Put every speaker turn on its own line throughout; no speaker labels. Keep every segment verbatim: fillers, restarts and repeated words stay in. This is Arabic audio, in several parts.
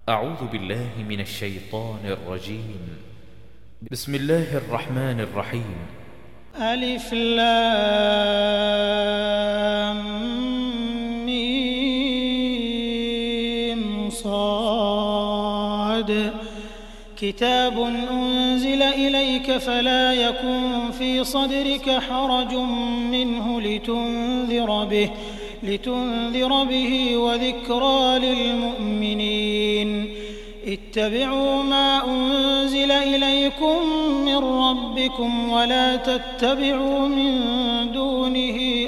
أعوذ بالله من الشيطان الرجيم. بسم الله الرحمن الرحيم.
ألف لام ميم صاد كتاب أنزل إليك فلا يكن في صدرك حرج منه لتنذر به لتنذر به وذكرى للمؤمنين. اتبعوا ما أنزل إليكم من ربكم ولا تتبعوا من دونه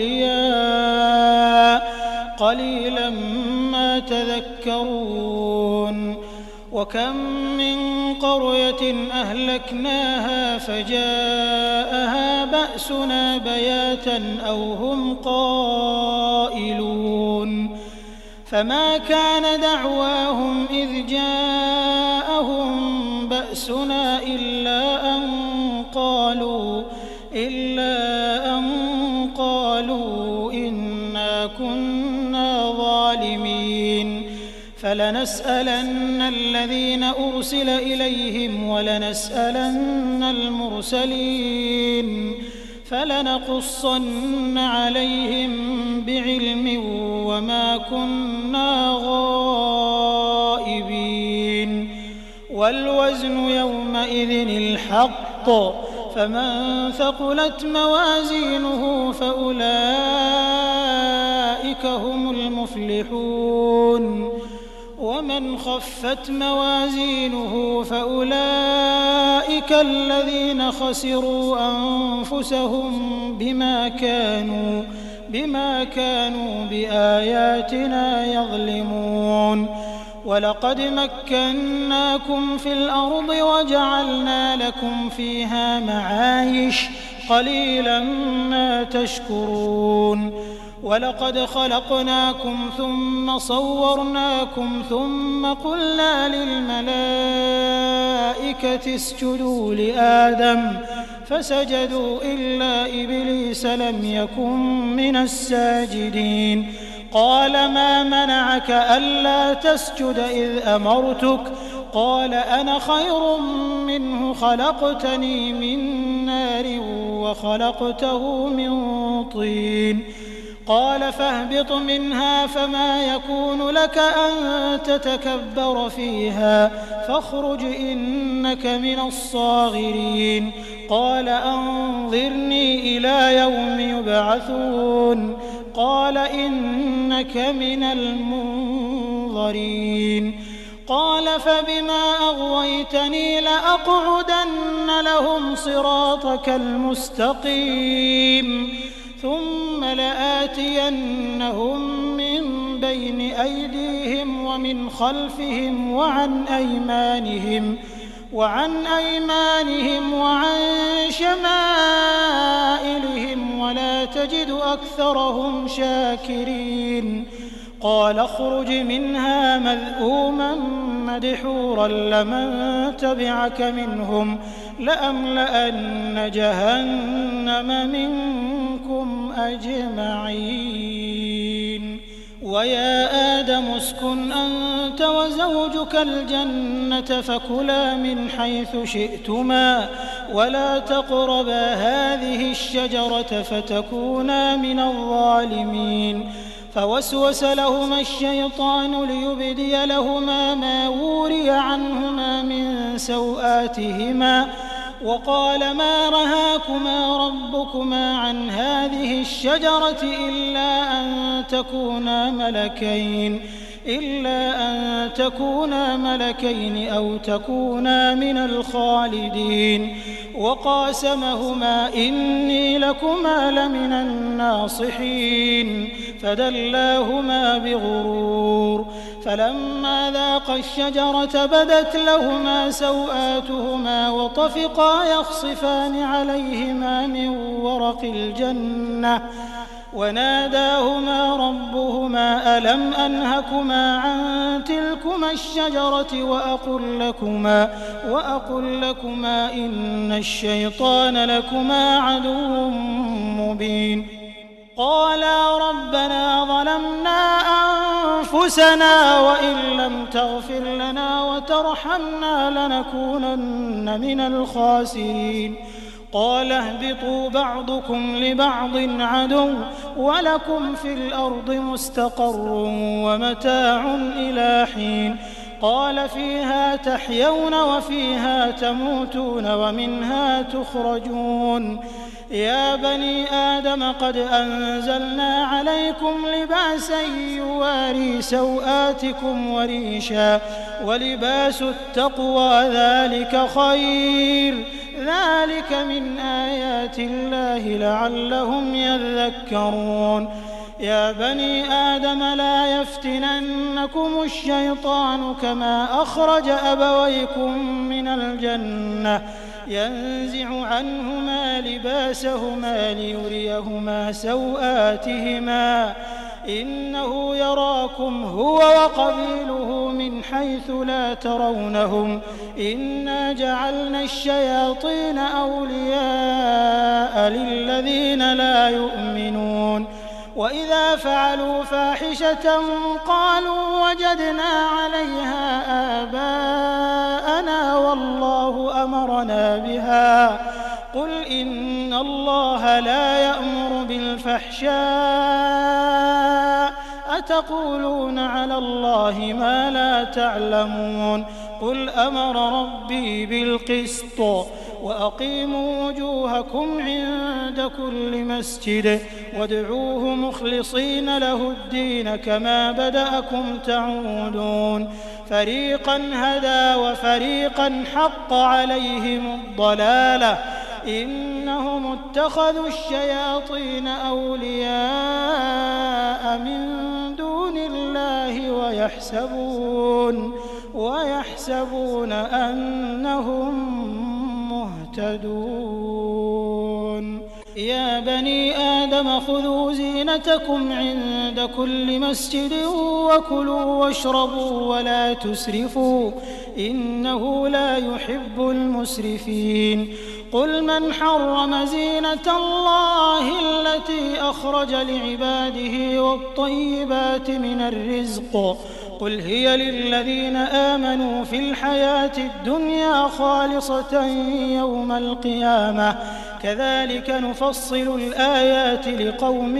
أولياء قليلا ما تذكرون. وكم من قرية أهلكناها فجاءها بأسنا بياتا أو هم قائلون فما كان دعواهم إذ جاءهم بأسنا إلا أن قالوا إلا أن قالوا إنا كنا ظالمين. فلنسألن الذين أرسل إليهم ولنسألن المرسلين فلنقصن عليهم بعلم وما كنا غائبين. والوزن يومئذ الحق فمن ثقلت موازينه فأولئك هم المفلحون ومن خفت موازينه فأولئك الذين خسروا أنفسهم بما كانوا بما كانوا بآياتنا يظلمون. ولقد مكناكم في الأرض وجعلنا لكم فيها معايش قليلا ما تشكرون. ولقد خلقناكم ثم صورناكم ثم قلنا للملائكة اسجدوا لآدم فسجدوا إلا إبليس لم يكن من الساجدين. قال ما منعك ألا تسجد إذ أمرتك قال أنا خير منه خلقتني من نار وخلقته من طين. قال فاهبط منها فما يكون لك أن تتكبر فيها فاخرج إنك من الصاغرين. قال أنظرني إلى يوم يبعثون قال إنك من المنظرين. قال فبما أغويتني لأقعدن لهم صراطك المستقيم ثم لآتينهم من بين أيديهم ومن خلفهم وعن أيمانهم وعن أيمانهم وعن شمائلهم ولا تجد أكثرهم شاكرين. قال اخرج منها مذءوما مدحورا لمن تبعك منهم لأملأن جهنم منكم أجمعين. ويا آدم اسكن أنت وزوجك الجنة فكلا من حيث شئتما ولا تقربا هذه الشجرة فتكونا من الظالمين. فوسوس لهما الشيطان ليبدي لهما ما وري عنهما من سوآتهما وقال ما رهاكما ربكما عن هذه الشجرة إلا أن تكونا ملكين إلا أن تكونا ملكين أو تكونا من الخالدين. وقاسمهما إني لكما لمن الناصحين فدلاهما بغرور. فلما ذاقا الشجرة بدت لهما سوآتهما وطفقا يخصفان عليهما من ورق الجنة وناداهما ربهما ألم أنهكما عن تلكما الشجرة وأقل لكما, وأقل لكما إن الشيطان لكما عدو مبين. قالا ربنا ظلمنا أنفسنا وإن لم تغفر لنا وترحمنا لنكونن من الخاسرين قال اهبطوا بعضكم لبعض عدو ولكم في الأرض مستقر ومتاع إلى حين قال فيها تحيون وفيها تموتون ومنها تخرجون يا بني آدم قد أنزلنا عليكم لباسا يواري سوآتكم وريشا ولباس التقوى ذلك خير ذلك من آيات الله لعلهم يذكرون يا بني آدم لا يفتننكم الشيطان كما أخرج أبويكم من الجنة ينزع عنهما لباسهما ليريهما سوآتهما إنه يراكم هو وقبيله من حيث لا ترونهم إنا جعلنا الشياطين أولياء للذين لا يؤمنون وإذا فعلوا فاحشة قالوا وجدنا عليها آباءنا والله أمرنا بها قل إن الله لا يأمر بالفحشاء أتقولون على الله ما لا تعلمون قل أمر ربي بالقسط وأقيموا وجوهكم عند كل مسجد وادعوه مخلصين له الدين كما بدأكم تعودون فريقا هدى وفريقا حق عليهم الضلالة إنهم اتخذوا الشياطين أولياء من دون الله ويحسبون ويحسبون أنهم مهتدون يا بني آدم خذوا زينتكم عند كل مسجد وكلوا واشربوا ولا تسرفوا إنه لا يحب المسرفين قل من حرم زينة الله التي أخرج لعباده والطيبات من الرزق قل هي للذين آمنوا في الحياة الدنيا خالصة يوم القيامة كذلك نفصل الآيات لقوم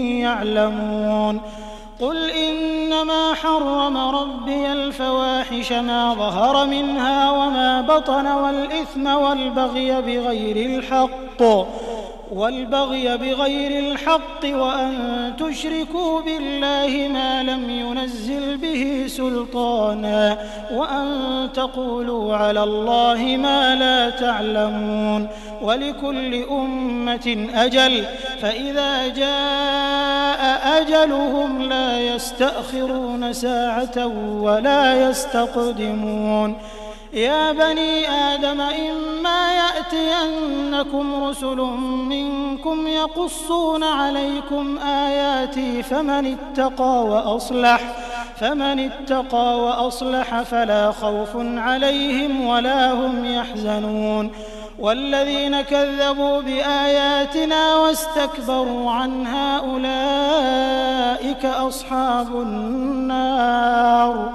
يعلمون قل إنما حرم ربي الفواحش ما ظهر منها وما بطن والإثم والبغي بغير الحق والبغي بغير الحق وأن تشركوا بالله ما لم ينزل به سلطانا وأن تقولوا على الله ما لا تعلمون ولكل أمة أجل فإذا جاء أجلهم لا يستأخرون ساعة ولا يستقدمون يا بني آدم إما يأتينكم رسل منكم يقصون عليكم آياتي فمن اتقى وأصلح فمن اتقى وأصلح فلا خوف عليهم ولا هم يحزنون والذين كذبوا بآياتنا واستكبروا عنها أولئك أصحاب النار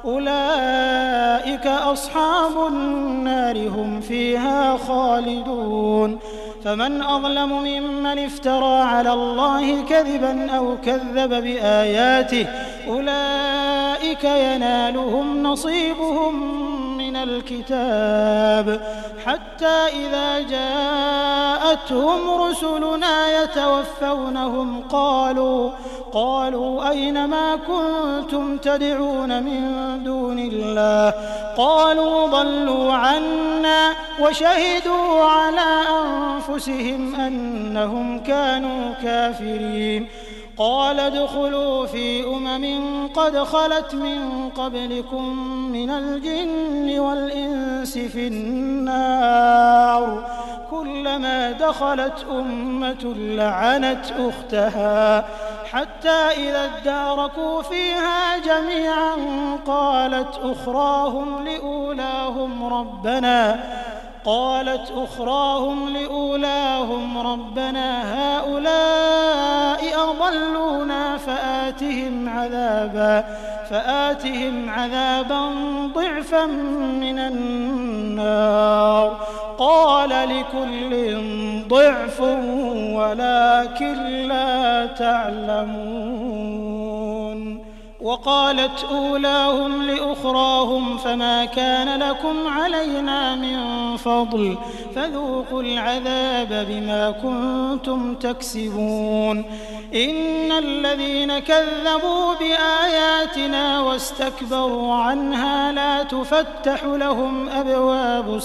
أولئك أصحاب النار هم فيها خالدون فمن أظلم ممن افترى على الله كذبا أو كذب بآياته أولئك ينالهم نصيبهم من الكتاب حتى إذا جاءتهم رسلنا يتوفونهم قالوا قالوا أين ما كنتم تدعون من دون الله قالوا ضلوا عنا وشهدوا على أنفسهم أنهم كانوا كافرين قال ادخلوا في أمم قد خلت من قبلكم من الجن والإنس في النار كلما دخلت أمة لعنت أختها حتى إذا اداركوا فيها جميعا قالت أخراهم لأولاهم ربنا قالت أخراهم لأولاهم ربنا هؤلاء أضلونا فآتهم عذابا فآتهم عذابا ضعفا من النار قال لكل ضعف ولكن لا تعلمون. وقالت أولاهم لأخراهم فما كان لكم علينا من فضل فذوقوا العذاب بما كنتم تكسبون. إن الذين كذبوا بآياتنا واستكبروا عنها لا تفتح لهم أبواب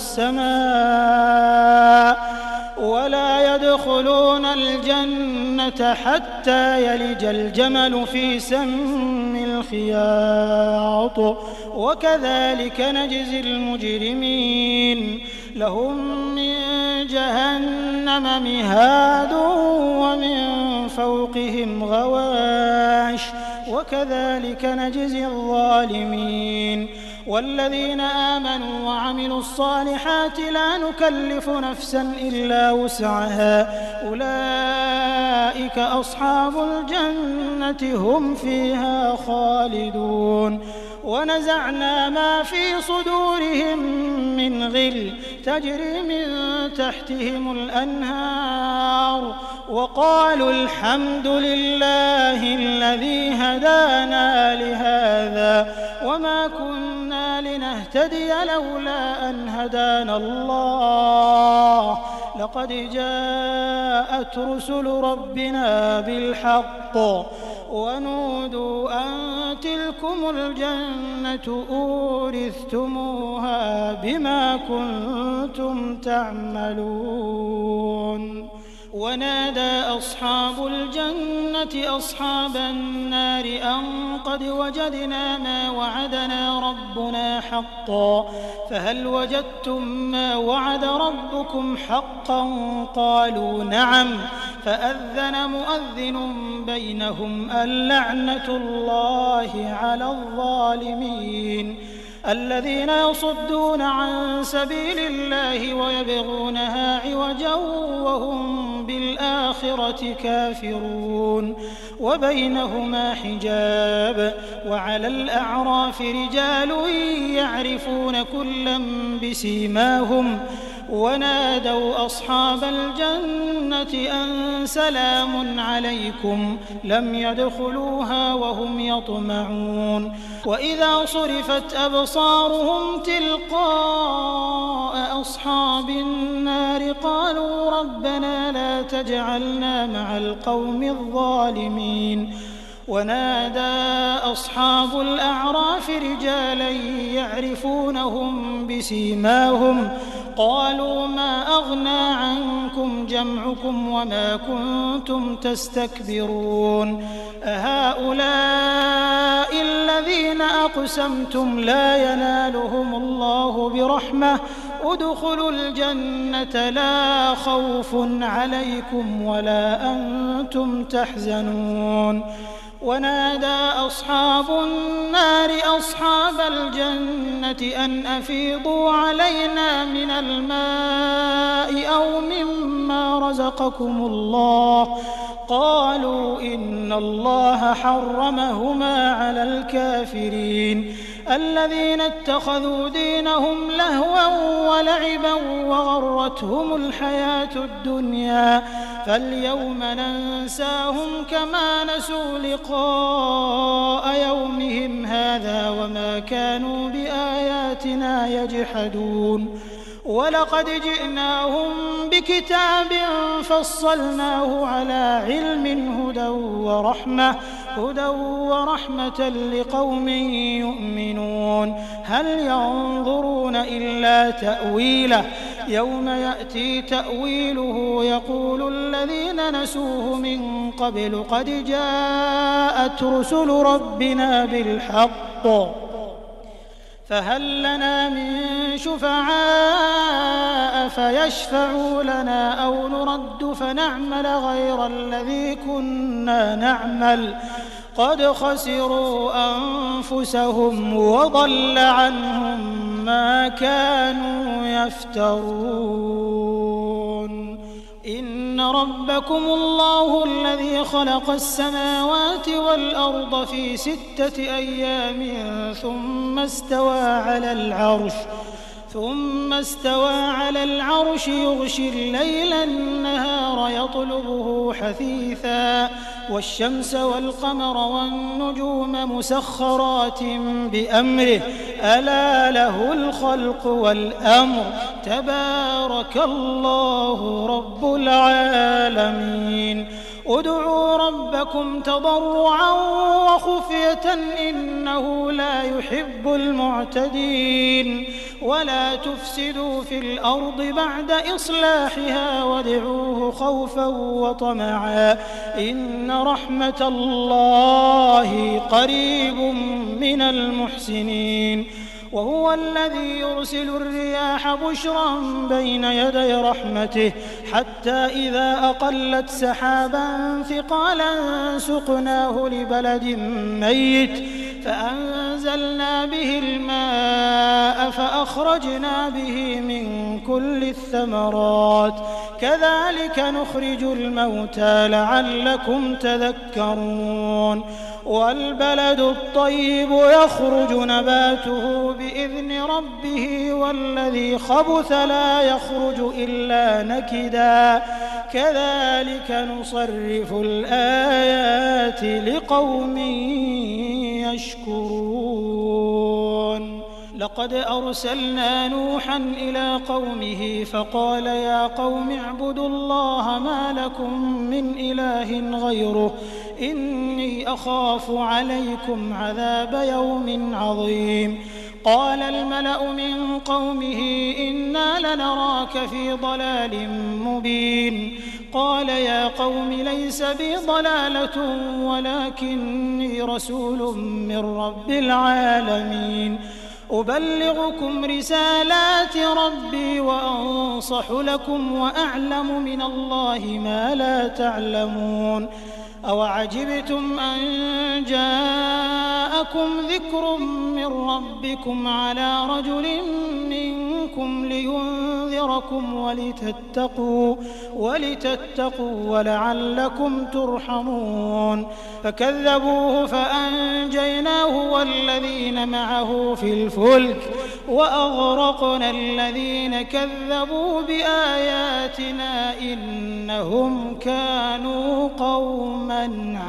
السماء ولا يدخلون الجنة حتى يلج الجمل في سم الخياط وكذلك نجزي المجرمين. لهم من جهنم مهاد ومن فوقهم غواش وكذلك نجزي الظالمين. والذين آمنوا وعملوا الصالحات لا نكلف نفسا إلا وسعها أولئك أصحاب الجنة هم فيها خالدون. ونزعنا ما في صدورهم من غل تجري من تحتهم الأنهار وقالوا الحمد لله الذي هدانا لهذا وما كنا لنهتدي لولا أن هدانا الله لقد جاءت رسل ربنا بالحق ونودوا أن تلكم الجنة أورثتموها بما كنتم تعملون. ونادى أصحاب الجنة أصحاب النار أن قد وجدنا ما وعدنا ربنا حقا فهل وجدتم ما وعد ربكم حقا قالوا نعم فأذن مؤذن بينهم اللعنة الله على الظالمين. الذين يصدون عن سبيل الله ويبغونها عوجا وهم بالآخرة كافرون وبينهما حجاب. وعلى الأعراف رجال يعرفون كلا بسيماهم ونادوا أصحاب الجنة أن سلام عليكم لم يدخلوها وهم يطمعون. وإذا صرفت أبصارهم تلقاء أصحاب النار قالوا ربنا لا تجعلنا مع القوم الظالمين. ونادى أصحاب الأعراف رجالا يعرفونهم بسيماهم قالوا ما أغنى عنكم جمعكم وما كنتم تستكبرون أهؤلاء الذين أقسمتم لا ينالهم الله برحمة ادخلوا الجنة لا خوف عليكم ولا أنتم تحزنون. ونادى أصحاب النار أصحاب الجنة أن أفيضوا علينا من الماء أو مما رزقكم الله قالوا إن الله حرمهما على الكافرين الذين اتخذوا دينهم لهوا ولعبا وغرتهم الحياة الدنيا فاليوم ننساهم كما نسوا لقاء يومهم هذا وما كانوا بآياتنا يجحدون. ولقد جئناهم بكتاب فصلناه على علم هدى ورحمة هدى ورحمة لقوم يؤمنون. هل ينظرون إلا تأويله يوم يأتي تأويله يقول الذين نسوه من قبل قد جاءت رسل ربنا بالحق فهل لنا من شفعاء فيشفعوا لنا أو نرد فنعمل غير الذي كنا نعمل قد خسروا أنفسهم وضل عنهم ما كانوا يفترون. إن ربكم الله الذي خلق السماوات والأرض في ستة أيام ثم استوى على العرش ثم استوى على العرش يغشي الليل النهار يطلبه حثيثا والشمس والقمر والنجوم مسخرات بأمره ألا له الخلق والأمر تبارك الله رب العالمين ادعوا ربكم تضرعا وخفية إنه لا يحب المعتدين ولا تفسدوا في الأرض بعد إصلاحها وادعوه خوفا وطمعا إن رحمة الله قريب من المحسنين وهو الذي يرسل الرياح بشرا بين يدي رحمته حتى إذا أقلت سحابا ثقالا سقناه لبلد ميت فأنزلنا به الماء فأخرجنا به من كل الثمرات كذلك نخرج الموتى لعلكم تذكرون والبلد الطيب يخرج نباته بإذن ربه والذي خبث لا يخرج إلا نكدا كذلك نصرف الآيات لقوم يشكرون لقد أرسلنا نوحا إلى قومه فقال يا قوم اعبدوا الله ما لكم من إله غيره إني أخاف عليكم عذاب يوم عظيم قال الملأ من قومه إنا لنراك في ضلال مبين قال يا قوم ليس بي ضلالة ولكني رسول من رب العالمين أبلغكم رسالات ربي وأنصح لكم وأعلم من الله ما لا تعلمون أوعجبتم أن جاءكم ذكر من ربكم على رجل منكم لينذركم ولتتقوا ولتتقوا ولعلكم ترحمون فكذبوه فأنجيناه والذين معه في الفلك وأغرقنا الذين كذبوا بآياتنا إنهم كانوا قوما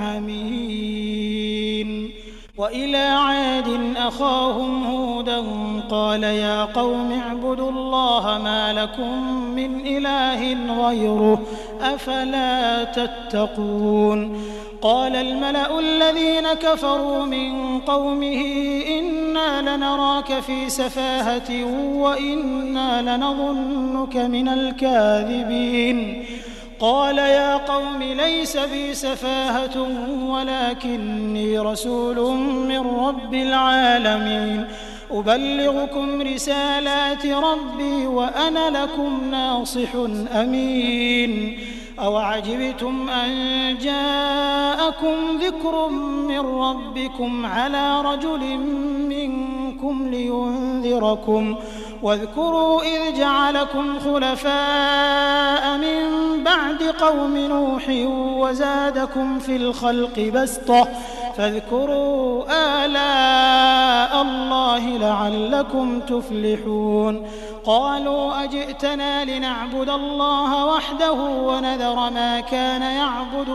عمين وإلى عاد أخاهم هودا قال يا قوم اعبدوا الله ما لكم من إله غيره أفلا تتقون قال الملأ الذين كفروا من قومه إنا لنراك في سفاهة وإنا لنظنك من الكاذبين قال يا قوم ليس بي سفاهة ولكني رسول من رب العالمين أبلغكم رسالات ربي وأنا لكم ناصح أمين أوعجبتم أن جاءكم ذكر من ربكم على رجل منكم لينذركم واذكروا إذ جعلكم خلفاء من بعد قوم نوح وزادكم في الخلق بسطة فاذكروا آلاء الله لعلكم تفلحون قالوا أجئتنا لنعبد الله وحده ونذر ما كان يعبد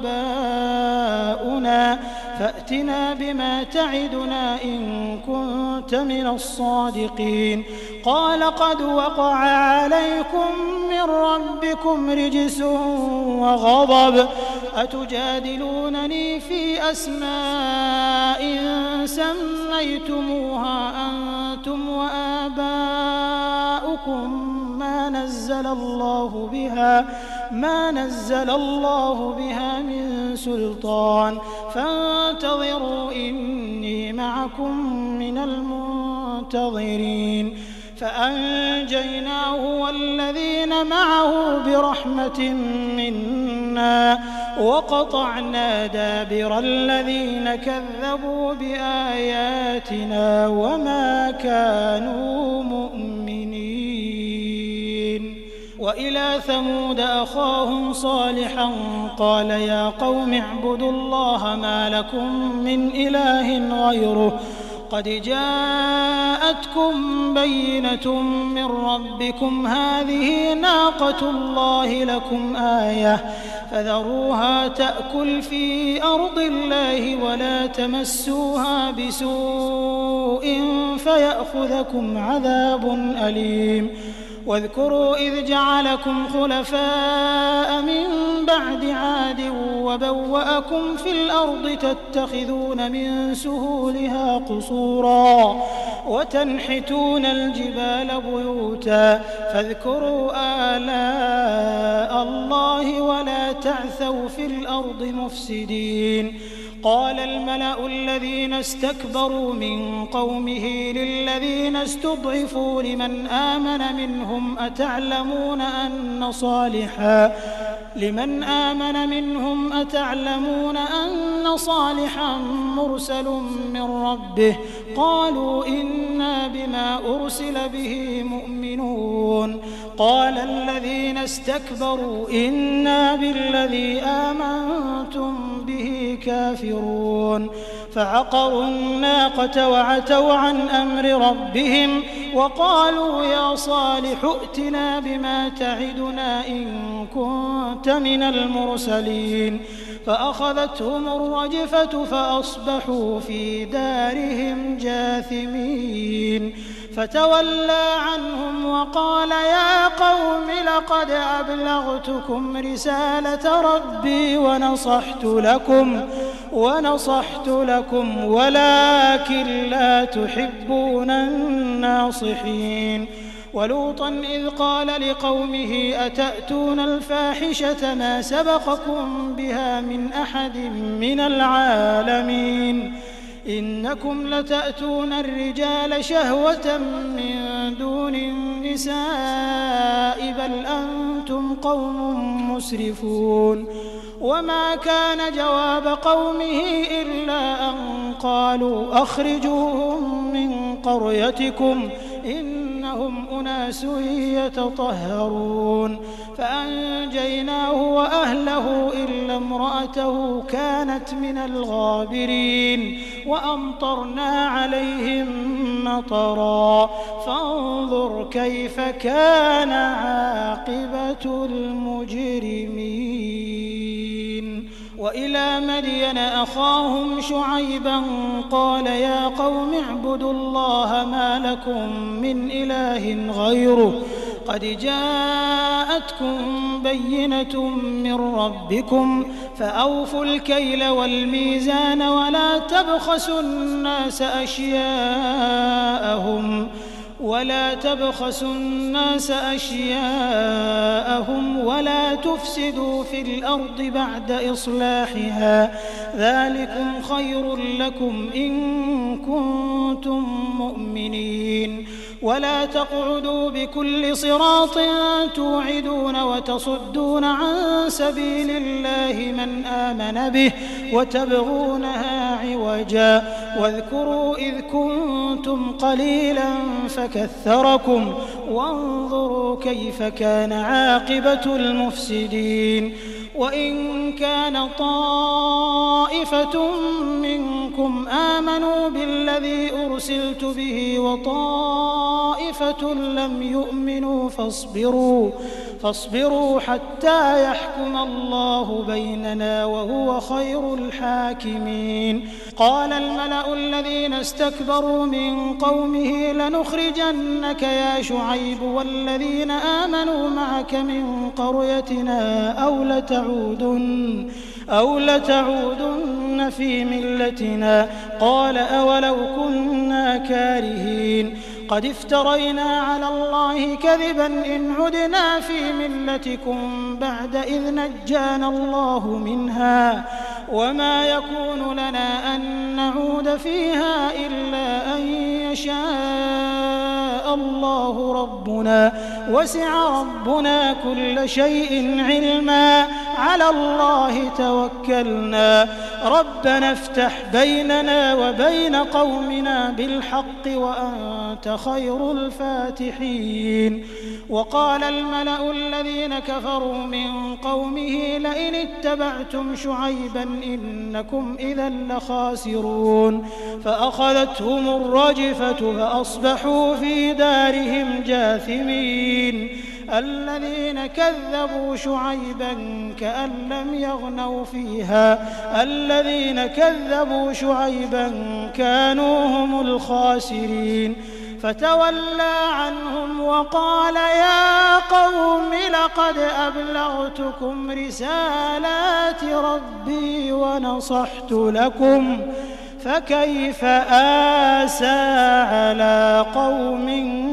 آباؤنا فأتنا بما تعدنا إن كنت من الصادقين قال قد وقع عليكم من ربكم رجس وغضب أتجادلونني في أسماء سميتموها أنتم وآباؤكم ما نزل الله بها ما نزل الله بها من سلطان فانتظروا إني معكم من المنتظرين فأنجيناه والذين معه برحمة منا وقطعنا دابر الذين كذبوا بآياتنا وما كانوا مؤمنين وإلى إلى ثمود أخاهم صالحا قال يا قوم اعبدوا الله ما لكم من إله غيره قد جاءتكم بينة من ربكم هذه ناقة الله لكم آية فذروها تأكل في أرض الله ولا تمسوها بسوء فيأخذكم عذاب أليم واذكروا إذ جعلكم خلفاء من بعد عاد وبوأكم في الأرض تتخذون من سهولها قصورا وتنحتون الجبال بيوتا فاذكروا آلاء الله ولا تعثوا في الأرض مفسدين قال الملأ الذين استكبروا من قومه للذين استضعفوا لمن آمن منهم أتعلمون أن صالحا لمن آمن منهم أتعلمون أن صالحا مرسل من ربه قالوا إنا بما أرسل به مؤمنون قال الذين استكبروا إنا بالذي آمنتم به كافرون فعقروا الناقة وعتوا عن أمر ربهم وقالوا يا صالح ائتنا بما تعدنا إن كنت من المرسلين فأخذتهم الرجفة فأصبحوا في دارهم جاثمين فتولى عنهم وقال يا قوم لقد أبلغتكم رسالة ربي ونصحت لكم ونصحت لكم ولكن لا تحبون الناصحين ولوطا إذ قال لقومه أتأتون الفاحشة ما سبقكم بها من أحد من العالمين إنكم لتأتون الرجال شهوة من دون النساء بل أنتم قوم مسرفون وما كان جواب قومه إلا أن قالوا أخرجوهم من قريتكم إنهم أناس يتطهرون فأنجيناه وأهله إلا امرأته كانت من الغابرين وأمطرنا عليهم مطرا فانظر كيف كان عاقبة المجرمين وإلى مدين أخاهم شعيبا قال يا قوم اعبدوا الله ما لكم من إله غيره قد جاءتكم بينة من ربكم فأوفوا الكيل والميزان ولا تبخسوا الناس أشياءهم ولا تبخسوا الناس أشياءهم ولا تفسدوا في الأرض بعد إصلاحها ذلكم خير لكم إن كنتم مؤمنين ولا تقعدوا بكل صراط توعدون وتصدون عن سبيل الله من آمن به وتبغونها عوجا واذكروا إذ كنتم قليلا فكثركم وانظروا كيف كان عاقبة المفسدين وإن كان طائفة منكم آمنوا بالذي أرسلت به وطائفة لم يؤمنوا فاصبروا فاصبروا حتى يحكم الله بيننا وهو خير الحاكمين قال الملأ الذين استكبروا من قومه لنخرجنك يا شعيب والذين آمنوا معك من قريتنا أو لتعودن أو لتعودن في ملتنا قال أولو كنا كارهين قد افترينا على الله كذبا إن عدنا في ملتكم بعد إذ نجانا الله منها وما يكون لنا أن نعود فيها إلا أن يشاء الله ربنا وسع ربنا كل شيء علما على الله توكلنا ربنا افتح بيننا وبين قومنا بالحق وأنت خير الفاتحين. وقال الملأ الذين كفروا من قومه لئن اتبعتم شعيبا إنكم إذا لخاسرون فأخذتهم الرجفة فأصبحوا في دارهم جاثمين. الذين كذبوا شعيبا كأن لم يغنوا فيها الذين كذبوا شعيبا كانوا هم الخاسرين. فتولى عنهم وقال يا قوم لقد أبلغتكم رسالات ربي ونصحت لكم فكيف آسى على قوم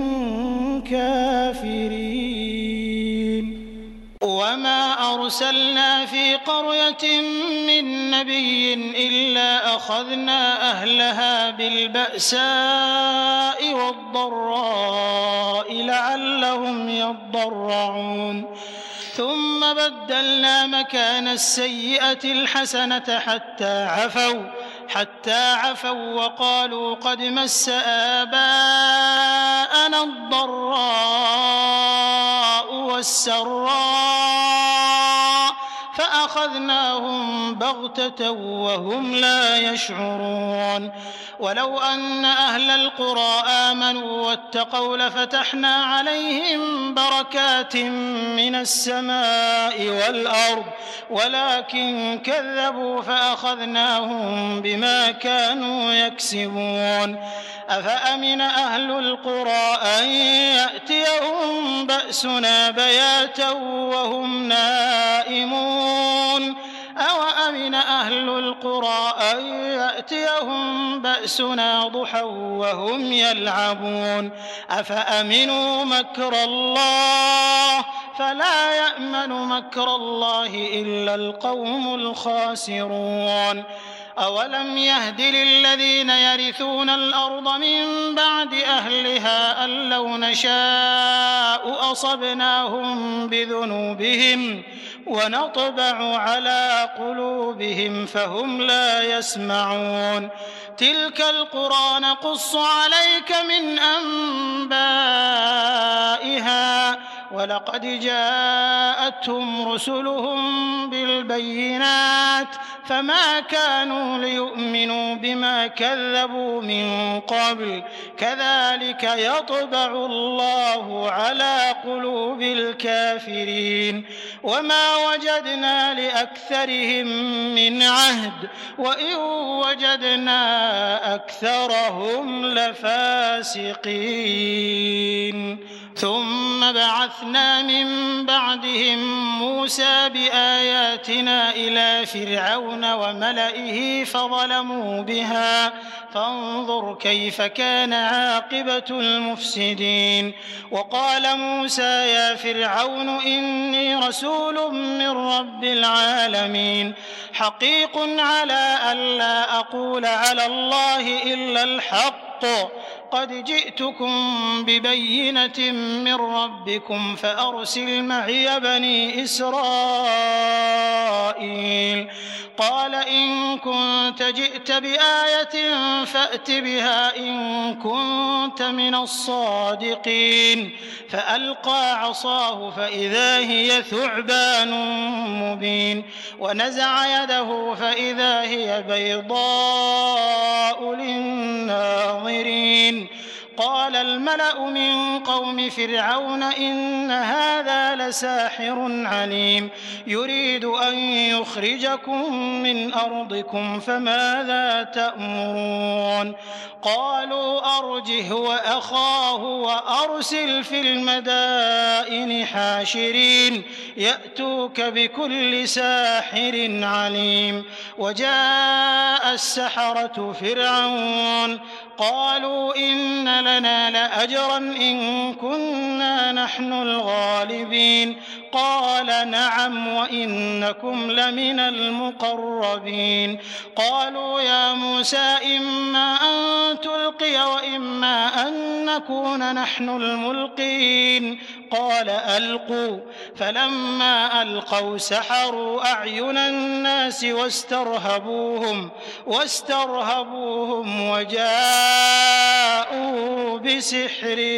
كافرين. وما أرسلنا في قرية من نبي إلا أخذنا أهلها بالبأساء والضراء لعلهم يضرعون ثم بدلنا مكان السيئة الحسنة حتى عفوا حتى عفوا وقالوا قد مس آباءنا الضراء والسراء فأخذناهم بغتة وهم لا يشعرون. ولو أن أهل القرى آمنوا واتقوا لفتحنا عليهم بركات من السماء والأرض ولكن كذبوا فأخذناهم بما كانوا يكسبون. أفأمن أهل القرى أن يأتيهم بأسنا بياتا وهم نائمون أوأمن أهل القرى أن يأتيهم بأسنا ضحى وهم يلعبون أفأمنوا مكر الله فلا يأمن مكر الله إلا القوم الخاسرون. أولم يهد للذين يرثون الأرض من بعد أهلها أن لو نشاء أصبناهم بذنوبهم ونطبع على قلوبهم فهم لا يسمعون. تلك القرى نقص عليك من أنبائها ولقد جاءتهم رسلهم بالبينات فما كانوا ليؤمنوا بما كذبوا من قبل كذلك يطبع الله على قلوب الكافرين. وما وجدنا لأكثرهم من عهد وإن وجدنا أكثرهم لفاسقين. ثم بعثنا من بعدهم موسى بآياتنا إلى فرعون وملئه فظلموا بها فانظر كيف كان عاقبة المفسدين. وقال موسى يا فرعون إني رسول من رب العالمين حقيق على ألا أقول على الله إلا الحق قد جئتكم ببينة من ربكم فأرسل معي بني إسرائيل. قال إن كنت جئت بآية فأت بها إن كنت من الصادقين. فألقى عصاه فإذا هي ثعبان مبين ونزع يده فإذا هي بيضاء للناظرين. قال الملأ من قوم فرعون إن هذا لساحر عليم يريد أن يخرجكم من أرضكم فماذا تأمرون. قالوا أرجه وأخاه وأرسل في المدائن حاشرين يأتوك بكل ساحر عليم. وجاء السحرة فرعون قالوا إن لنا لأجرا إن كنا نحن الغالبين. قال نعم وإنكم لمن المقربين. قالوا يا موسى إما أن تلقي وإما أن نكون نحن الملقين. قال ألقوا فلما ألقوا سحروا أعين الناس واسترهبوهم واسترهبوهم وجاءوا بسحر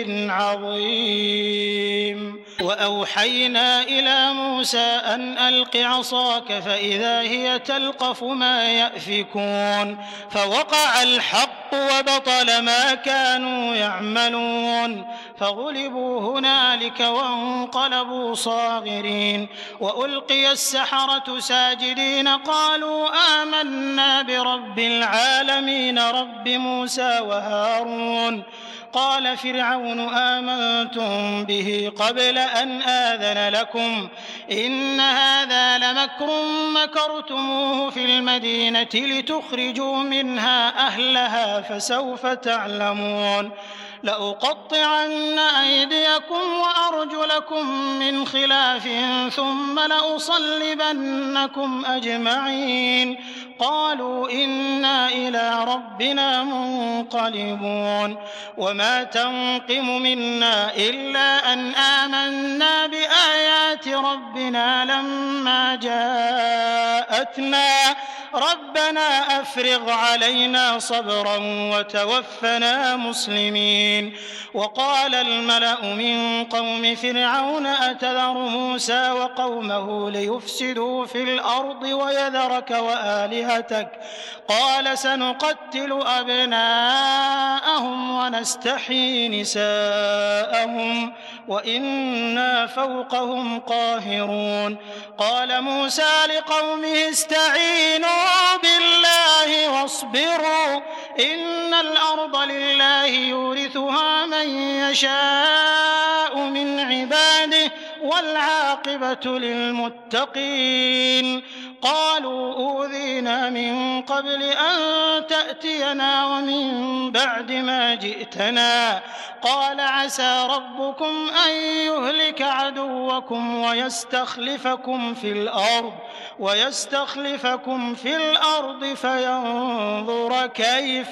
عظيم وأوحينا إلى موسى أن ألق عصاك فإذا هي تلقف ما يأفكون فوقع الحق وبطل ما كانوا يعملون فغلبوا هنالك وانقلبوا صاغرين وألقي السحرة ساجدين قالوا آمنا برب العالمين رب موسى وهارون قال فرعون آمنتم به قبل أن آذن لكم إن هذا لمكر مكرتموه في المدينة لتخرجوا منها أهلها فسوف تعلمون لأقطعن أيديكم وأرجلكم من خلاف ثم لأصلبنكم أجمعين قالوا إنا إلى ربنا منقلبون وما تنقم منا إلا أن آمنا بآيات ربنا لما جاءتنا ربنا أفرغ علينا صبرا وتوفنا مسلمين وقال الملأ من قوم فرعون أتذر موسى وقومه ليفسدوا في الأرض ويذرك وآلهتك قال سنقتل أبناءهم ونستحيي نساءهم وإنا فوقهم قاهرون قال موسى لقومه استعينوا بالله واصبروا إن الأرض لله يورثها من يشاء من عباده والعاقبة للمتقين قالوا أوذينا من قبل أن تأتينا ومن بعد ما جئتنا قال عسى ربكم أن يهلك عدوكم ويستخلفكم في الأرض ويستخلفكم في الأرض فينظر كيف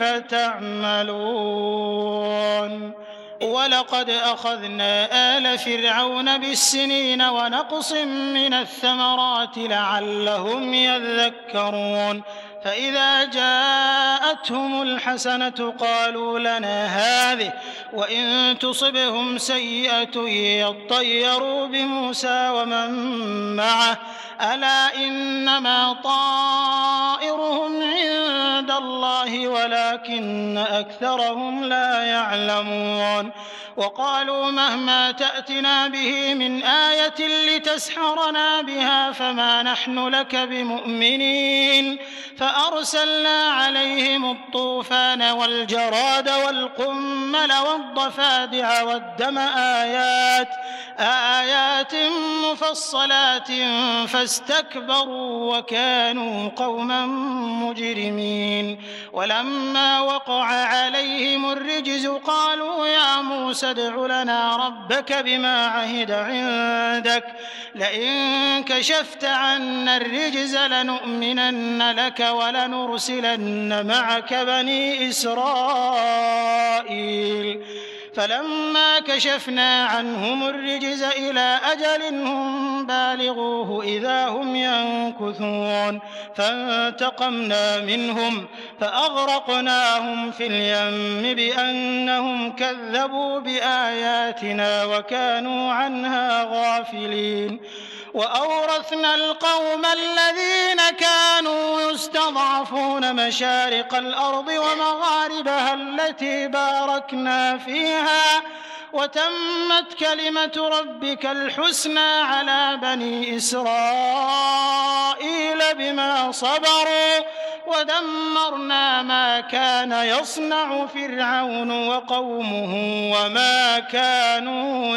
تعملون ولقد أخذنا آل فرعون بالسنين ونقص من الثمرات لعلهم يذكرون فإذا جاءتهم الحسنة قالوا لنا هذه وإن تصبهم سيئة يطيروا بموسى ومن معه ألا إنما طائرهم عند الله ولكن أكثرهم لا يعلمون وقالوا مهما تأتنا به من آية لتسحرنا بها فما نحن لك بمؤمنين فأرسلنا عليهم الطوفان والجراد والقمل والضفادع والدم آيات آيات مفصلات فاستكبروا وكانوا قوما مجرمين ولما وقع عليهم الرجز قالوا يا موسى ادع لنا ربك بما عهد عندك لئن كشفت عنا الرجز لنؤمنن لك ولنرسلن معك بني إسرائيل فلما كشفنا عنهم الرجز إلى أجل هم بالغوه إذا هم ينكثون فانتقمنا منهم فأغرقناهم في اليم بأنهم كذبوا بآياتنا وكانوا عنها غافلين وأورثنا القوم الذين كانوا يستضعفون مشارق الأرض ومغاربها التي باركنا فيها وتمت كلمة ربك الحسنى على بني إسرائيل بما صبروا ودمرنا ما كان يصنع فرعون وقومه وما كانوا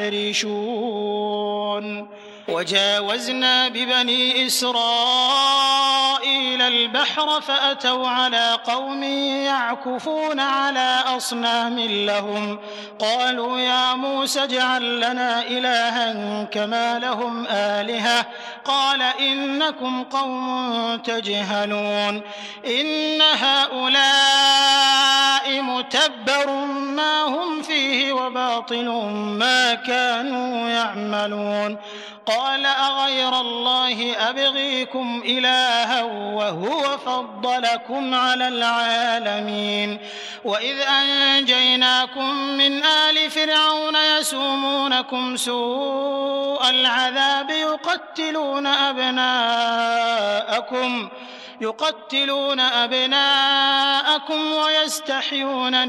يعرشون وجاوزنا ببني إسرائيل البحر فأتوا على قوم يعكفون على أصنام لهم قالوا يا موسى اجعل لنا إلها كما لهم آلهة قال إنكم قوم تجهلون إن هؤلاء متبر ما هم فيه وباطل ما كانوا يعملون. قال أغير الله أبغيكم إلها وهو فضلكم على العالمين. وإذ أنجيناكم من آل فرعون يسومونكم سوء العذاب يقتلون أبناءكم يقتلون أبناءكم ويستحيون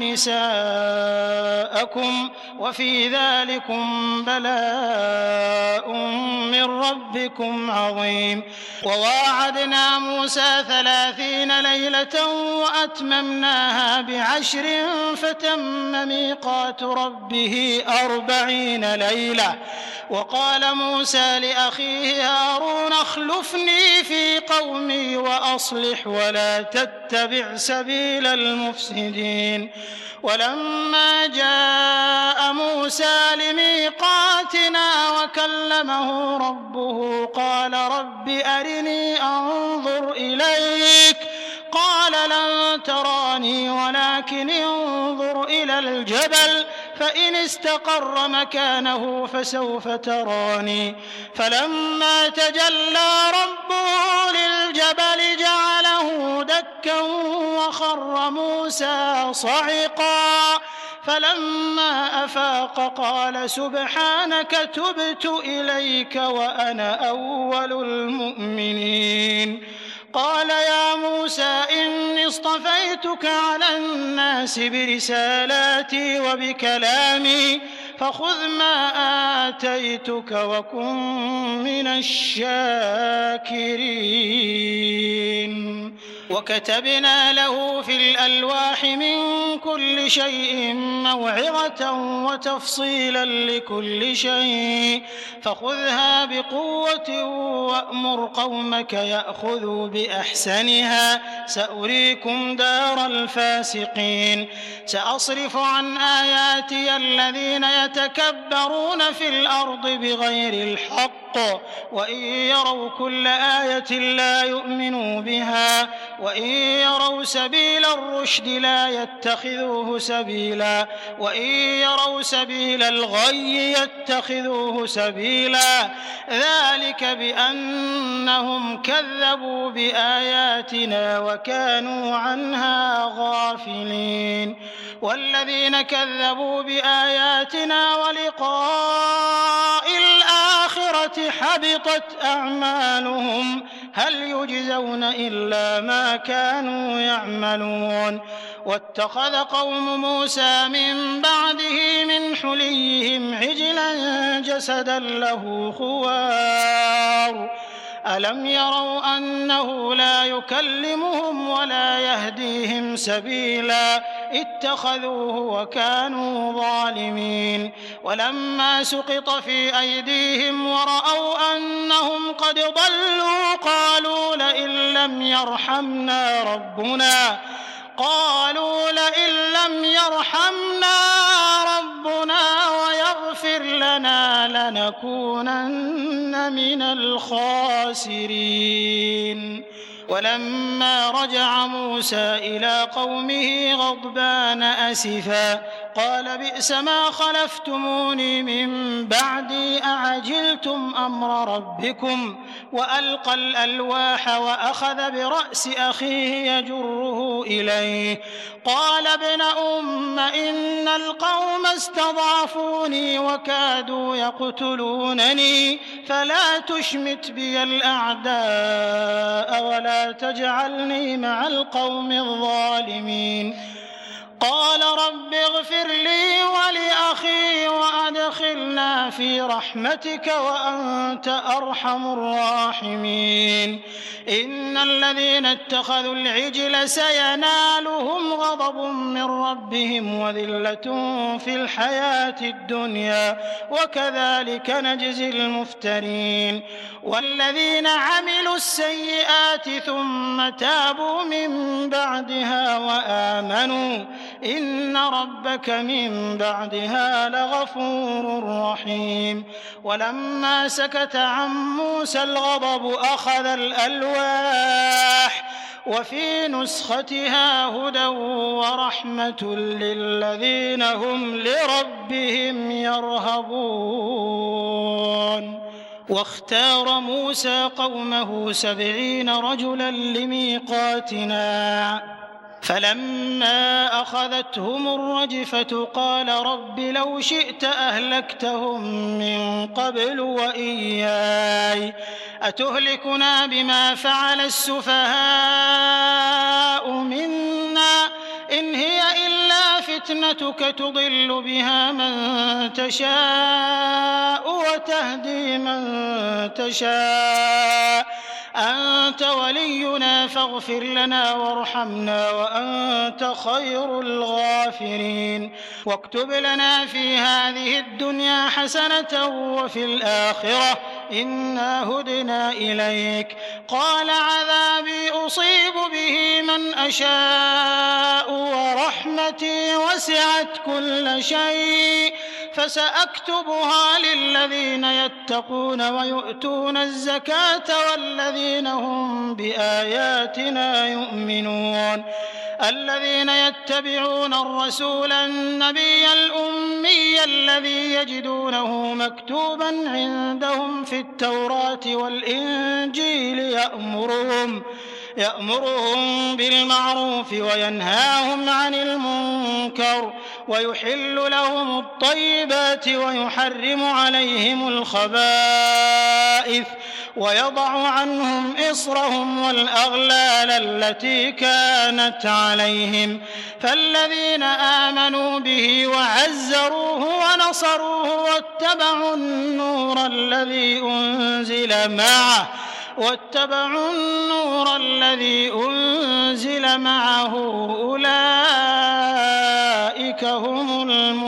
نساءكم وفي ذلكم بلاء من ربكم عظيم. وواعدنا موسى ثلاثين ليلة وأتممناها بعشر فتم ميقات ربه أربعين ليلة. وقال موسى لأخيه هارون اخلفني في قومي وأصلح ولا تتبع سبيل المفسدين. ولما جاء موسى لميقاتنا وكلمه ربه قال رب أرني أنظر إليك قال لن تراني ولكن انظر إلى الجبل فإن استقر مكانه فسوف تراني. فلما تجلى ربه للجبل جعله دكا وخر موسى صعقا. فلما أفاق قال سبحانك تبت إليك وأنا أول المؤمنين. قال يا موسى إني اصطفيتك على الناس برسالاتي وبكلامي فخذ ما آتيتك وكن من الشاكرين. وكتبنا له في الألواح من كل شيء موعظة وتفصيلا لكل شيء فخذها بقوة وأمر قومك يأخذوا بأحسنها سأريكم دار الفاسقين. سأصرف عن آياتي الذين يتكبرون في الأرض بغير الحق وإن يروا كل آية لا يؤمنوا بها وإن يروا سبيل الرشد لا يتخذوه سبيلا وإن يروا سبيل الغي يتخذوه سبيلا ذلك بأنهم كذبوا بآياتنا وكانوا عنها غافلين. والذين كذبوا بآياتنا ولقاء الآخرة حبطت أعمالهم هل يجزون إلا ما كانوا يعملون. واتخذ قوم موسى من بعده من حليهم عجلا جسدا له خوار ألم يروا أنه لا يكلمهم ولا يهديهم سبيلا اتخذوه وكانوا ظالمين. ولما سقط في أيديهم ورأوا أنهم قد ضلوا قالوا لئن لم يرحمنا ربنا قالوا لئن لم يرحمنا ربنا ويغفر لنا لنكونن من الخاسرين. ولما رجع موسى إلى قومه غضبان أسفا قال بئس ما خلفتموني من بعدي أعجلتم أمر ربكم وألقى الألواح وأخذ برأس أخيه يجره إليه قال ابن أم إن القوم استضعفوني وكادوا يقتلونني فلا تشمت بي الأعداء ولا تجعلني مع القوم الظالمين. قال رب اغفر لي ولأخي وأدخلنا في رحمتك وأنت أرحم الراحمين. إن الذين اتخذوا العجل سينالهم غضب من ربهم وذلة في الحياة الدنيا وكذلك نجزي المفترين. والذين عملوا السيئات ثم تابوا من بعدها وآمنوا إن ربك من بعدها لغفور رحيم. ولما سكت عن موسى الغضب أخذ الألواح وفي نسختها هدى ورحمة للذين هم لربهم يرهبون. واختار موسى قومه سبعين رجلا لميقاتنا فلما أخذتهم الرجفة قال رب لو شئت أهلكتهم من قبل وإياي أتهلكنا بما فعل السفهاء منا إن هي إلا فتنتك تضل بها من تشاء وتهدي من تشاء أنت ولينا فاغفر لنا وارحمنا وأنت خير الغافرين واكتب لنا في هذه الدنيا حسنة وفي الآخرة إنا هدنا إليك قال عذابي أصيب به من أشاء ورحمتي وسعت كل شيء فسأكتبها للذين يتقون ويؤتون الزكاة والذين هم بآياتنا يؤمنون الذين يتبعون الرسول النبي الأمي الذي يجدونه مكتوبا عندهم في التوراة والإنجيل يأمرهم يأمرهم بالمعروف وينهاهم عن المنكر ويحل لهم الطيبات ويحرم عليهم الخبائث ويضع عنهم إصرهم والأغلال التي كانت عليهم فالذين آمنوا به وعزروه ونصروه واتبعوا النور الذي أنزل معه واتبعوا النور الذي أنزل معه أولئك هم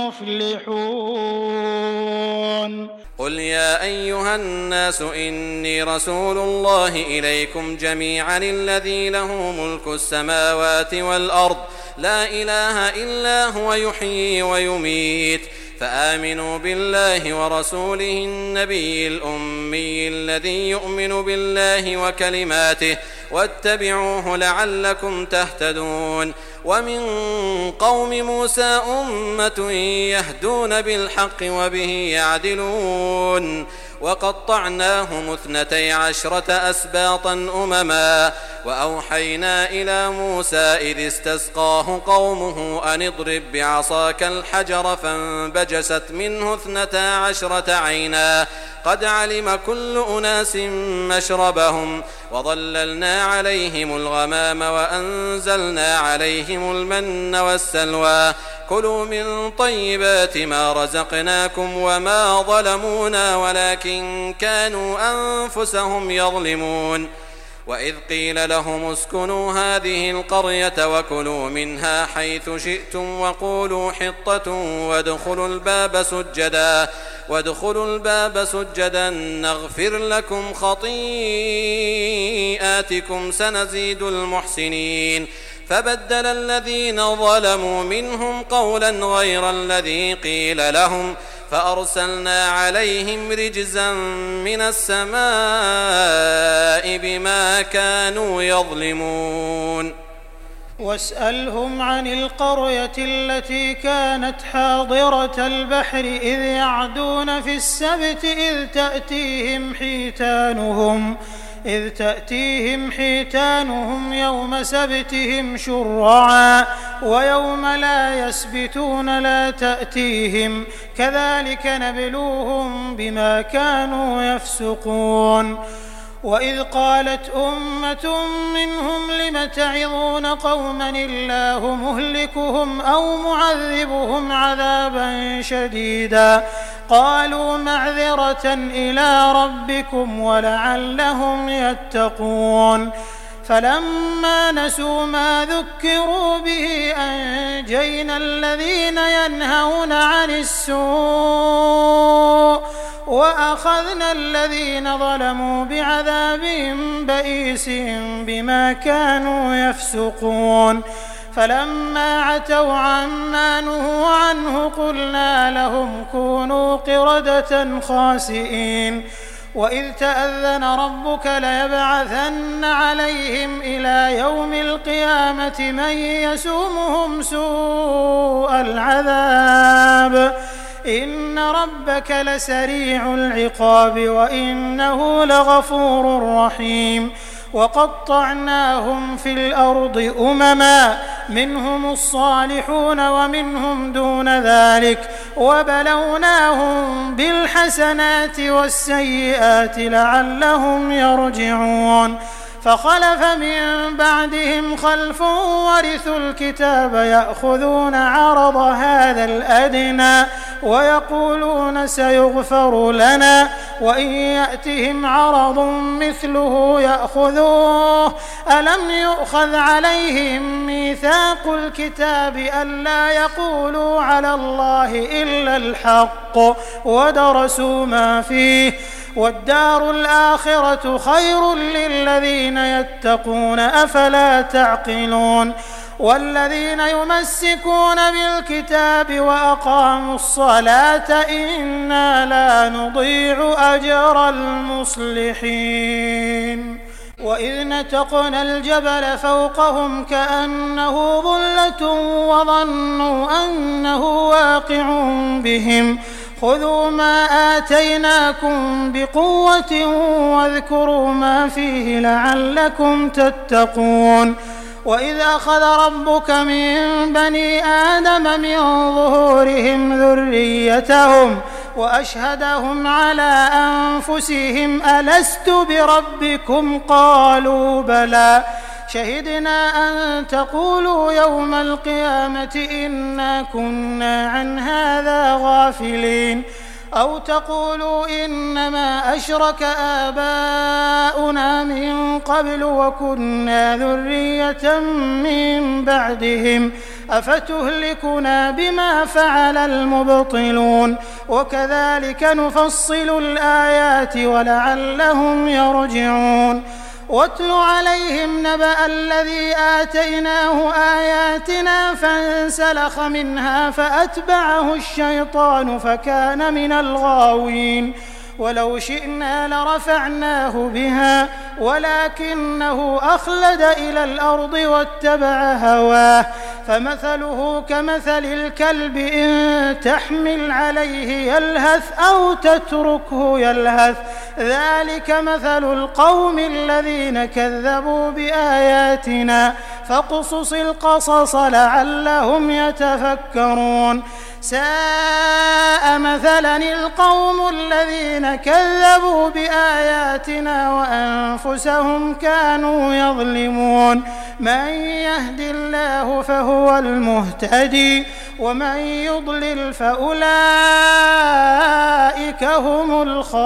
المفلحون.
قل يا أيها الناس إني رسول الله إليكم جميعا الذي له ملك السماوات والأرض لا إله إلا هو يحيي ويميت فآمنوا بالله ورسوله النبي الأمي الذي يؤمن بالله وكلماته واتبعوه لعلكم تهتدون. ومن قوم موسى أمة يهدون بالحق وبه يعدلون وقطعناهم اثنتي عشرة أسباطا أمما وأوحينا إلى موسى إذ استسقاه قومه أن اضرب بعصاك الحجر فانبجست منه اثنتا عشرة عينا قد علم كل أناس مشربهم وظللنا عليهم الغمام وأنزلنا عليهم المن والسلوى كلوا من طيبات ما رزقناكم وما ظلمونا ولكن كانوا أنفسهم يظلمون. وإذ قيل لهم اسكنوا هذه القرية وكلوا منها حيث شئتم وقولوا حطة وادخلوا الباب سجدا وادخلوا الباب سجدا نغفر لكم خطيئاتكم سنزيد المحسنين. فبدل الذين ظلموا منهم قولا غير الذي قيل لهم فأرسلنا عليهم رجزا من السماء بما كانوا يظلمون.
واسألهم عن القرية التي كانت حاضرة البحر إذ يعدون في السبت إذ تأتيهم حيتانهم إذ تأتيهم حيتانهم يوم سبتهم شرعا ويوم لا يسبتون لا تأتيهم كذلك نبلوهم بما كانوا يفسقون. وإذ قالت أمة منهم لم تعظون قوما الله مهلكهم أو معذبهم عذابا شديدا قالوا معذرة إلى ربكم ولعلهم يتقون. فلما نسوا ما ذكروا به أنجينا الذين ينهون عن السوء وأخذنا الذين ظلموا بعذاب بئيس بما كانوا يفسقون. فلما عتوا عما نهوا عنه قلنا لهم كونوا قردة خاسئين وإذ تأذن ربك ليبعثن عليهم إلى يوم القيامة من يسومهم سوء العذاب إن ربك لسريع العقاب وإنه لغفور رحيم وقطعناهم في الأرض أمما منهم الصالحون ومنهم دون ذلك وبلوناهم بالحسنات والسيئات لعلهم يرجعون فخلف من بعدهم خلف ورثوا الكتاب يأخذون عرض هذا الأدنى ويقولون سيغفر لنا وإن يأتهم عرض مثله يأخذوه ألم يؤخذ عليهم ميثاق الكتاب ألا يقولوا على الله إلا الحق ودرسوا ما فيه والدار الآخرة خير للذين يتقون أفلا تعقلون والذين يمسكون بالكتاب وأقاموا الصلاة إنا لا نضيع أجر المصلحين وإذ نتقنا الجبل فوقهم كأنه ظلة وظنوا أنه واقع بهم خذوا ما آتيناكم بقوة واذكروا ما فيه لعلكم تتقون وإذ أخذ ربك من بني آدم من ظهورهم ذريتهم وأشهدهم على أنفسهم ألست بربكم قالوا بلى شهدنا أن تقولوا يوم القيامة إنا كنا عن هذا غافلين أو تقولوا إنما أشرك آباؤنا من قبل وكنا ذرية من بعدهم أفتهلكنا بما فعل المبطلون وكذلك نفصل الآيات ولعلهم يرجعون واتل عليهم نبأ الذي آتيناه آياتنا فانسلخ منها فأتبعه الشيطان فكان من الغاوين ولو شئنا لرفعناه بها ولكنه أخلد إلى الأرض واتبع هواه فمثله كمثل الكلب إن تحمل عليه يلهث أو تتركه يلهث ذلك مثل القوم الذين كذبوا بآياتنا فاقصص القصص لعلهم يتفكرون ساء مثلا القوم الذين كذبوا بآياتنا وأنفسهم كانوا يظلمون من يهد الله فهو المهتدي ومن يضلل فأولئك هم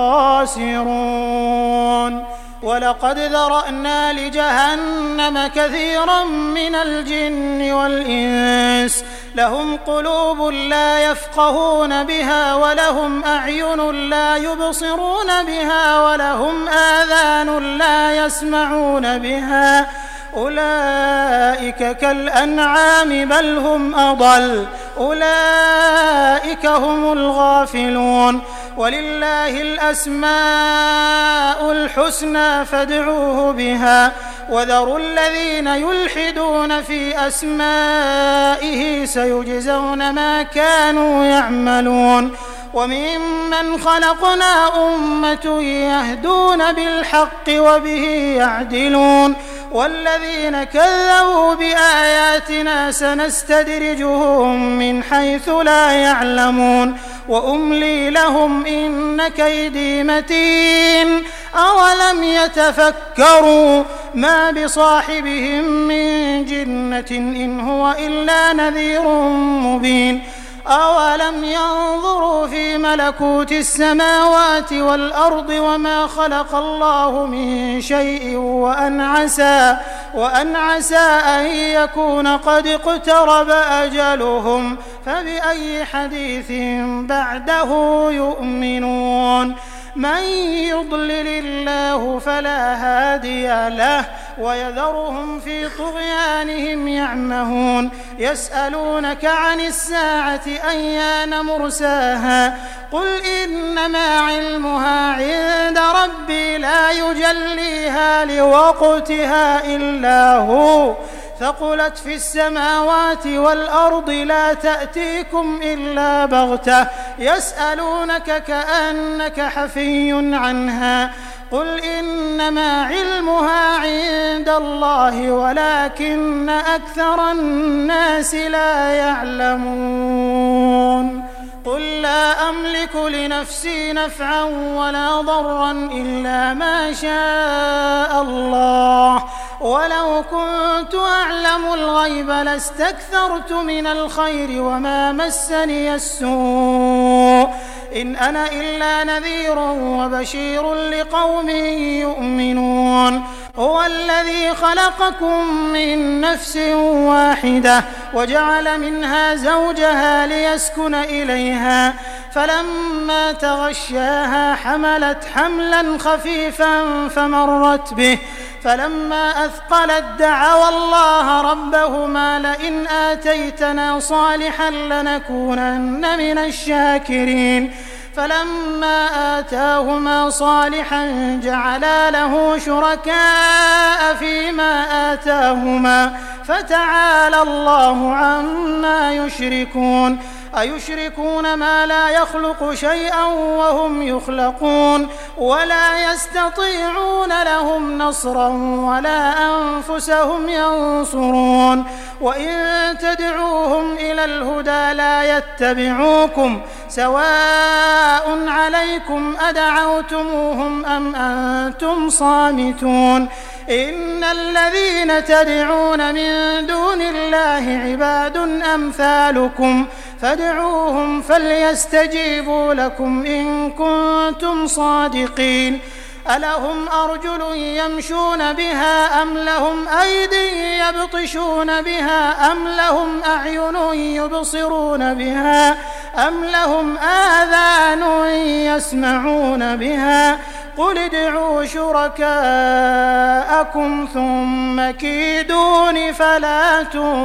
الخاسرون ولقد ذرأنا لجهنم كثيرا من الجن والإنس لهم قلوب لا يفقهون بها ولهم أعين لا يبصرون بها ولهم آذان لا يسمعون بها أولئك كالأنعام بل هم أضل أولئك هم الغافلون ولله الأسماء الحسنى فادعوه بها وذروا الذين يلحدون في أسمائه سيجزون ما كانوا يعملون وممن خلقنا أمة يهدون بالحق وبه يعدلون والذين كذبوا بآياتنا سنستدرجهم من حيث لا يعلمون وأملي لهم إن كيدي متين أولم يتفكروا ما بصاحبهم من جنة إن هو إلا نذير مبين أولم ينظروا في ملكوت السماوات والأرض وما خلق الله من شيء وأن عسى, وأن عسى أن يكون قد اقترب أجلهم فبأي حديث بعده يؤمنون من يضلل الله فلا هادي له ويذرهم في طغيانهم يعمهون يسألونك عن الساعة أيان مرساها قل إنما علمها عند ربي لا يجليها لوقتها إلا هو ثقلت في السماوات والأرض لا تأتيكم إلا بغتة يسألونك كأنك حفي عنها قل إنما علمها عند الله ولكن أكثر الناس لا يعلمون قل لا أملك لنفسي نفعا ولا ضرا إلا ما شاء الله ولو كنت أعلم الغيب لاستكثرت من الخير وما مسني السوء إن أنا إلا نذير وبشير لقوم يؤمنون هو الذي خلقكم من نفس واحدة وجعل منها زوجها ليسكن إليها فلما تغشاها حملت حملا خفيفا فمرت به فلما أثقلت دعوا الله ربهما لئن آتيتنا صالحا لنكونن من الشاكرين فلما آتاهما صالحا جعلا له شركاء فيما آتاهما فتعالى الله عما يشركون أيشركون ما لا يخلق شيئا وهم يخلقون ولا يستطيعون لهم نصرا ولا أنفسهم ينصرون وإن تدعوهم إلى الهدى لا يتبعوكم سواء عليكم أدعوتموهم أم أنتم صامتون إن الذين تدعون من دون الله عباد أمثالكم فادعوهم فليستجيبوا لكم إن كنتم صادقين ألهم أرجل يمشون بها أم لهم أيدي يبطشون بها أم لهم أعين يبصرون بها أم لهم آذان يسمعون بها قل ادعوا شركاءكم ثم كيدون فلا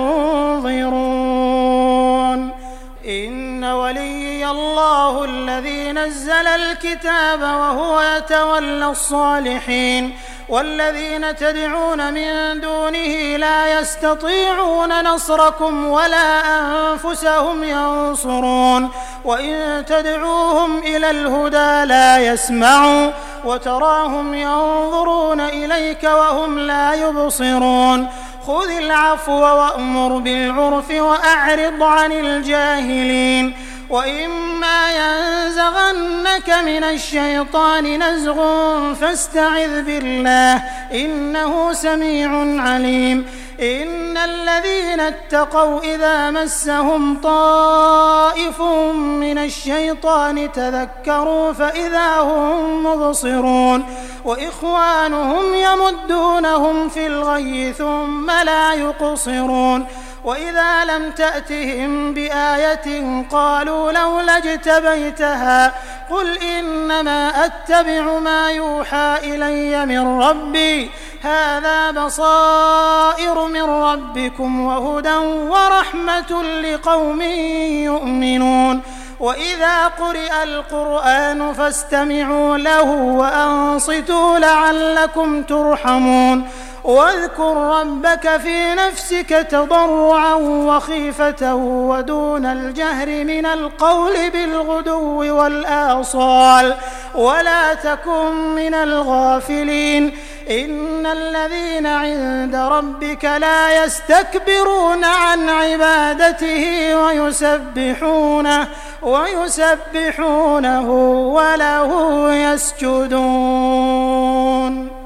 تنظرون إن وليي الله الذي نزل الكتاب وهو يتولى الصالحين والذين تدعون من دونه لا يستطيعون نصركم ولا أنفسهم ينصرون وإن تدعوهم إلى الهدى لا يسمعوا وتراهم ينظرون إليك وهم لا يبصرون خذ العفو وأمر بالعرف وأعرض عن الجاهلين وإما ينزغنك من الشيطان نزغ فاستعذ بالله إنه سميع عليم إن الذين اتقوا إذا مسهم طائف من الشيطان تذكروا فإذا هم مبصرون وإخوانهم يمدونهم في الغي ثم لا يقصرون وإذا لم تأتهم بآية قالوا لولا اجتبيتها قل إنما أتبع ما يوحى إلي من ربي هذا بصائر من ربكم وهدى ورحمة لقوم يؤمنون وإذا قرئ القرآن فاستمعوا له وأنصتوا لعلكم ترحمون واذكر ربك في نفسك تضرعا وخيفة ودون الجهر من القول بالغدو والآصال ولا تكن من الغافلين إن الذين عند ربك لا يستكبرون عن عبادته ويسبحونه ويسبحونه وله يسجدون.